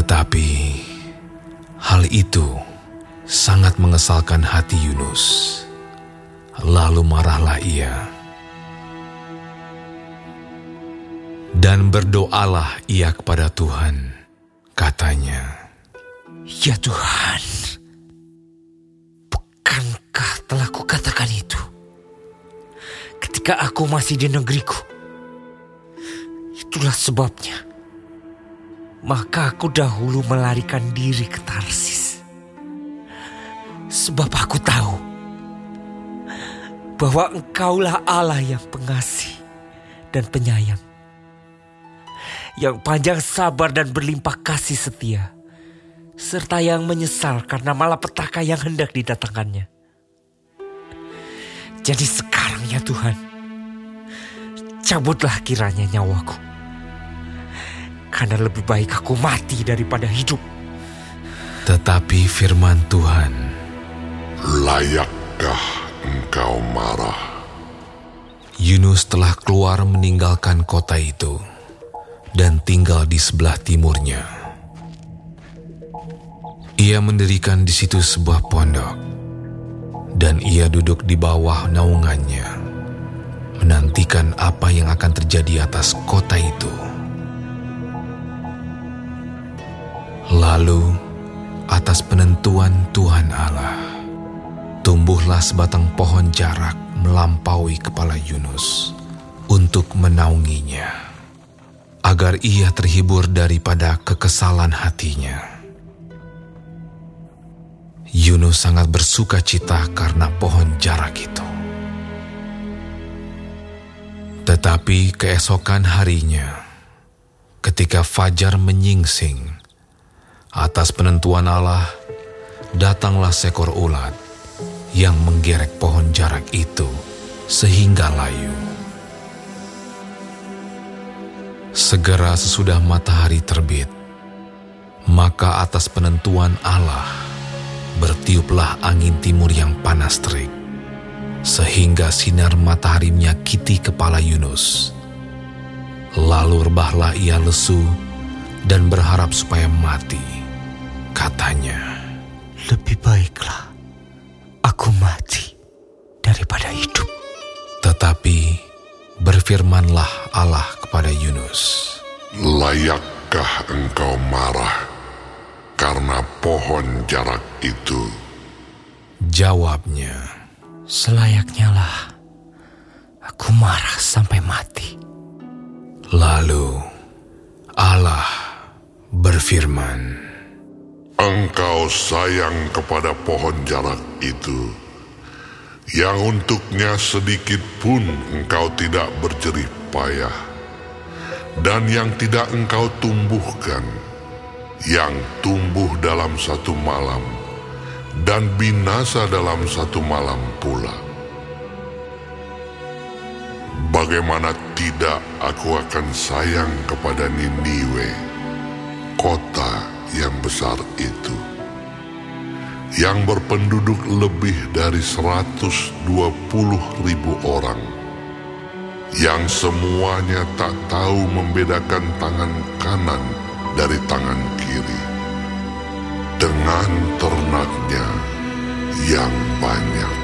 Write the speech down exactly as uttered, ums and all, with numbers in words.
Tetapi hal itu sangat mengesalkan hati Yunus. Lalu marahlah ia. Dan berdoalah ia kepada Tuhan. Katanya, "Ya Tuhan, bukankah telah kukatakan itu ketika aku masih di negeriku? Itulah sebabnya maka aku dahulu melarikan diri ke Tarsis. Sebab aku tahu bahwa Engkaulah Allah yang pengasih dan penyayang, yang panjang sabar dan berlimpah kasih setia, serta yang menyesal karena malapetaka yang hendak didatangkannya. Jadi sekarang ya Tuhan, cabutlah kiranya nyawaku, karena lebih baik aku mati daripada hidup." Tetapi firman Tuhan, "Layakkah engkau marah?" Yunus telah keluar meninggalkan kota itu dan tinggal di sebelah timurnya. Ia mendirikan di situ sebuah pondok, dan ia duduk di bawah naungannya, menantikan apa yang akan terjadi atas kota itu. Lalu, atas penentuan Tuhan Allah, tumbuhlah sebatang pohon jarak melampaui kepala Yunus untuk menaunginya, agar ia terhibur daripada kekesalan hatinya. Yunus sangat bersuka cita karena pohon jarak itu. Tetapi keesokan harinya, ketika fajar menyingsing, atas penentuan Allah, datanglah seekor ulat yang menggerek pohon jarak itu sehingga layu. Segera sesudah matahari terbit, maka atas penentuan Allah, bertiuplah angin timur yang panas terik, sehingga sinar matahari menyakiti kepala Yunus. Lalu rebahlah ia lesu dan berharap supaya mati. Katanya, "Lebih baiklah aku mati daripada hidup." Tetapi berfirmanlah Allah kepada Yunus, "Layakkah engkau marah karena pohon jarak itu?" Jawabnya, "Selayaknya lah aku marah sampai mati." Lalu Allah berfirman, "Engkau sayang kepada pohon jarak itu, yang untuknya sedikit pun engkau tidak berjerih payah, dan yang tidak engkau tumbuhkan, yang tumbuh dalam satu malam, dan binasa dalam satu malam pula. Bagaimana tidak aku akan sayang kepada Niniwe, kota yang besar itu, yang berpenduduk lebih dari seratus dua puluh ribu orang, yang semuanya tak tahu membedakan tangan kanan dari tangan kiri, dengan ternaknya yang banyak."